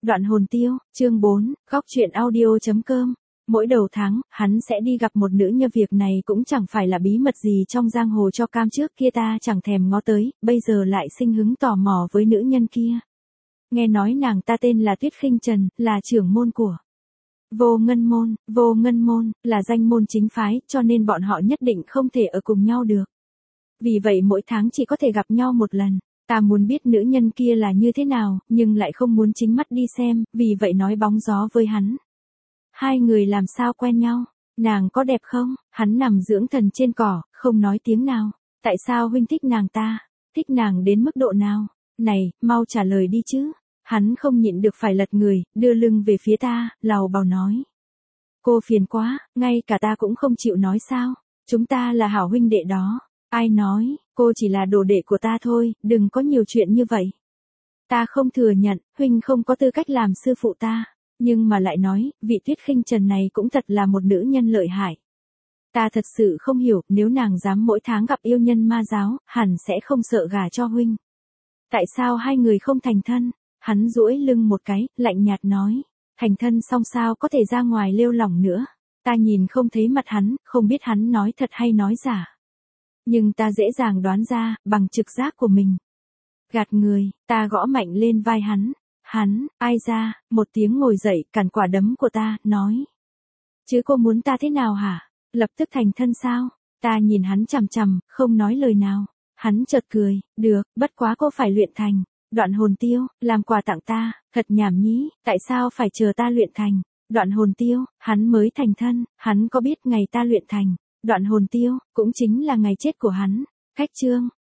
Đoạn hồn tiêu, chương 4, góc truyện audio.com. Mỗi đầu tháng, hắn sẽ đi gặp một nữ nhân, việc này cũng chẳng phải là bí mật gì trong giang hồ, cho cam trước kia ta chẳng thèm ngó tới, bây giờ lại sinh hứng tò mò với nữ nhân kia. Nghe nói nàng ta tên là Tuyết Khinh Trần, là trưởng môn của Vô Ngân môn, là danh môn chính phái, cho nên bọn họ nhất định không thể ở cùng nhau được. Vì vậy mỗi tháng chỉ có thể gặp nhau một lần. Ta muốn biết nữ nhân kia là như thế nào, nhưng lại không muốn chính mắt đi xem, vì vậy nói bóng gió với hắn. Hai người làm sao quen nhau? Nàng có đẹp không? Hắn nằm dưỡng thần trên cỏ, không nói tiếng nào. Tại sao huynh thích nàng ta? Thích nàng đến mức độ nào? Này, mau trả lời đi chứ. Hắn không nhịn được phải lật người, đưa lưng về phía ta, lầu bầu nói. Cô phiền quá, ngay cả ta cũng không chịu nói sao? Chúng ta là hảo huynh đệ đó. Ai nói, cô chỉ là đồ đệ của ta thôi, đừng có nhiều chuyện như vậy. Ta không thừa nhận, huynh không có tư cách làm sư phụ ta. Nhưng mà lại nói, vị Tuyết Khinh Trần này cũng thật là một nữ nhân lợi hại. Ta thật sự không hiểu, nếu nàng dám mỗi tháng gặp yêu nhân ma giáo, hẳn sẽ không sợ gả cho huynh. Tại sao hai người không thành thân? Hắn duỗi lưng một cái, lạnh nhạt nói. Thành thân xong sao có thể ra ngoài lêu lỏng nữa. Ta nhìn không thấy mặt hắn, không biết hắn nói thật hay nói giả. Nhưng ta dễ dàng đoán ra, bằng trực giác của mình. Gạt người, ta gõ mạnh lên vai hắn. Hắn, ai ra, một tiếng ngồi dậy, cản quả đấm của ta, nói. Chứ cô muốn ta thế nào hả? Lập tức thành thân sao? Ta nhìn hắn chằm chằm, không nói lời nào. Hắn chợt cười, được, bất quá cô phải luyện thành. Đoạn hồn tiêu, làm quà tặng ta, thật nhảm nhí, tại sao phải chờ ta luyện thành? Đoạn hồn tiêu, hắn mới thành thân, hắn có biết ngày ta luyện thành. Đoạn hồn tiêu, cũng chính là ngày chết của hắn. Khách chương,